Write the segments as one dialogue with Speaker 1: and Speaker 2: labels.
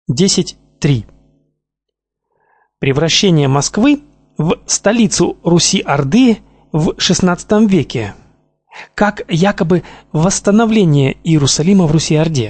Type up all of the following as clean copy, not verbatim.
Speaker 1: 10.3. Превращение Москвы в столицу Руси-Орды в XVI веке, как якобы восстановление Иерусалима в Руси-Орде.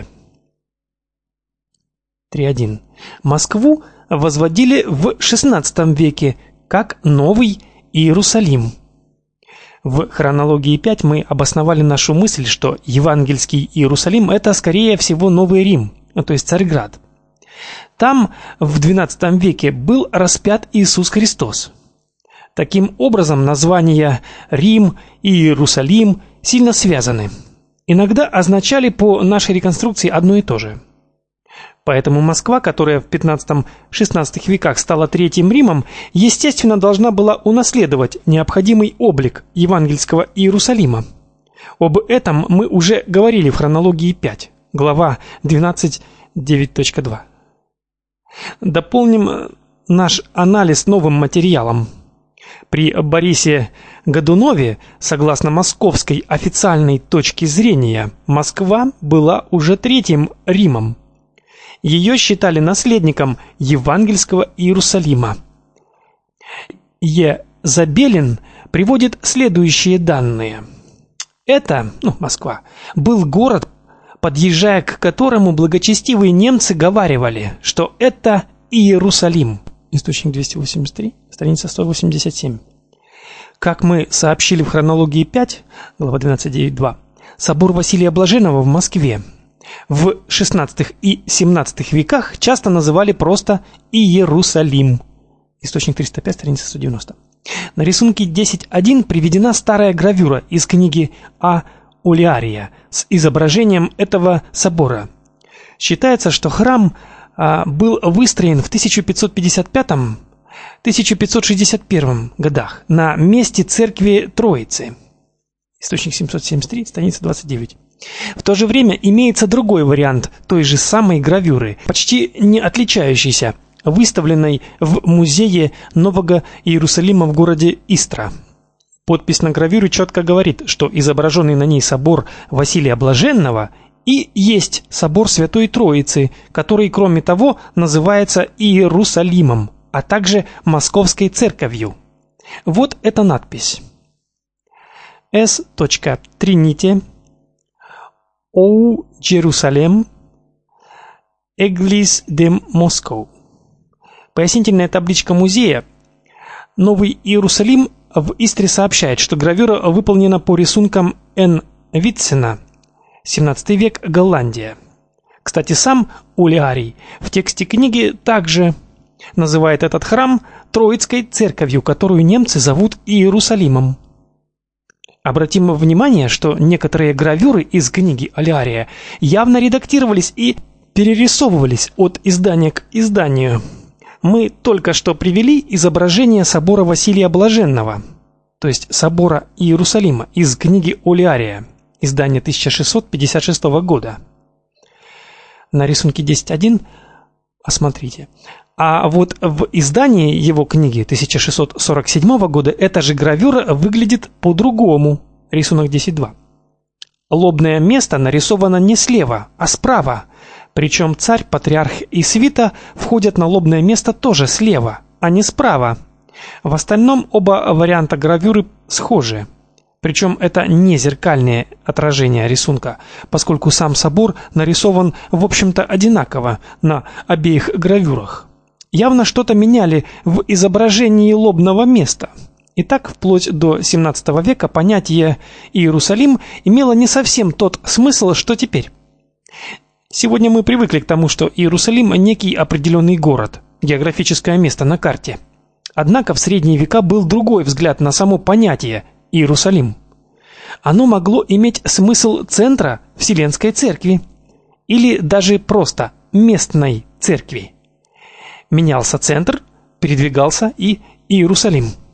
Speaker 1: 3.1. Москву возводили в XVI веке как новый Иерусалим. В хронологии 5 мы обосновали нашу мысль, что евангельский Иерусалим это скорее всего Новый Рим, то есть Царьград. Там в XII веке был распят Иисус Христос. Таким образом, названия Рим и Иерусалим сильно связаны. Иногда означали по нашей реконструкции одно и то же. Поэтому Москва, которая в XV-XVI веках стала Третьим Римом, естественно, должна была унаследовать необходимый облик евангельского Иерусалима. Об этом мы уже говорили в хронологии 5, глава 12.9.2. Дополним наш анализ новым материалом. При Борисе Годунове, согласно московской официальной точке зрения, Москва была уже Третьим Римом. Ее считали наследником евангельского Иерусалима. Е. Забелин приводит следующие данные. Это, Москва, был город, подъезжая к которому благочестивые немцы говаривали, что это Иерусалим. Источник 283, страница 187. Как мы сообщили в хронологии 5, глава 12.9.2, собор Василия Блаженного в Москве в XVI и XVII веках часто называли просто Иерусалим. Источник 305, страница 190. На рисунке 10.1 приведена старая гравюра из книги А. Олиария с изображением этого собора. Считается, что храм был выстроен в 1555-1561 годах на месте церкви Троицы. Источник 773, страница 29. В то же время имеется другой вариант той же самой гравюры, почти не отличающийся, выставленной в музее Нового Иерусалима в городе Истра. Подпись на гравюре четко говорит, что изображенный на ней собор Василия Блаженного и есть собор Святой Троицы, который, кроме того, называется Иерусалимом, а также Московской церковью. Вот эта надпись. S. Trinite ou Jerusalem Église de Moscou. Пояснительная табличка музея Новый Иерусалим в Истре сообщает, что гравюра выполнена по рисункам Н. Витсена, 17 век, Голландия. Кстати, сам Олиарий в тексте книги также называет этот храм Троицкой церковью, которую немцы зовут Иерусалимом. Обратим внимание, что некоторые гравюры из книги Олиария явно редактировались и перерисовывались от издания к изданию. Мы только что привели изображение собора Василия Блаженного, то есть собора Иерусалима, из книги Олиария, издание 1656 года. На рисунке 10.1 осмотрите. А вот в издании его книги 1647 года эта же гравюра выглядит по-другому. Рисунок 10.2. Лобное место нарисовано не слева, а справа. Причем царь, патриарх и свита входят на лобное место тоже слева, а не справа. В остальном оба варианта гравюры схожи. Причем это не зеркальное отражение рисунка, поскольку сам собор нарисован, в общем-то, одинаково на обеих гравюрах. Явно что-то меняли в изображении лобного места. И так, вплоть до XVII века понятие Иерусалим имело не совсем тот смысл, что теперь. Сегодня мы привыкли к тому, что Иерусалим некий определенный город, географическое место на карте. Однако в средние века был другой взгляд на само понятие Иерусалим. Оно могло иметь смысл центра Вселенской церкви или даже просто местной церкви. Менялся центр, передвигался и Иерусалим.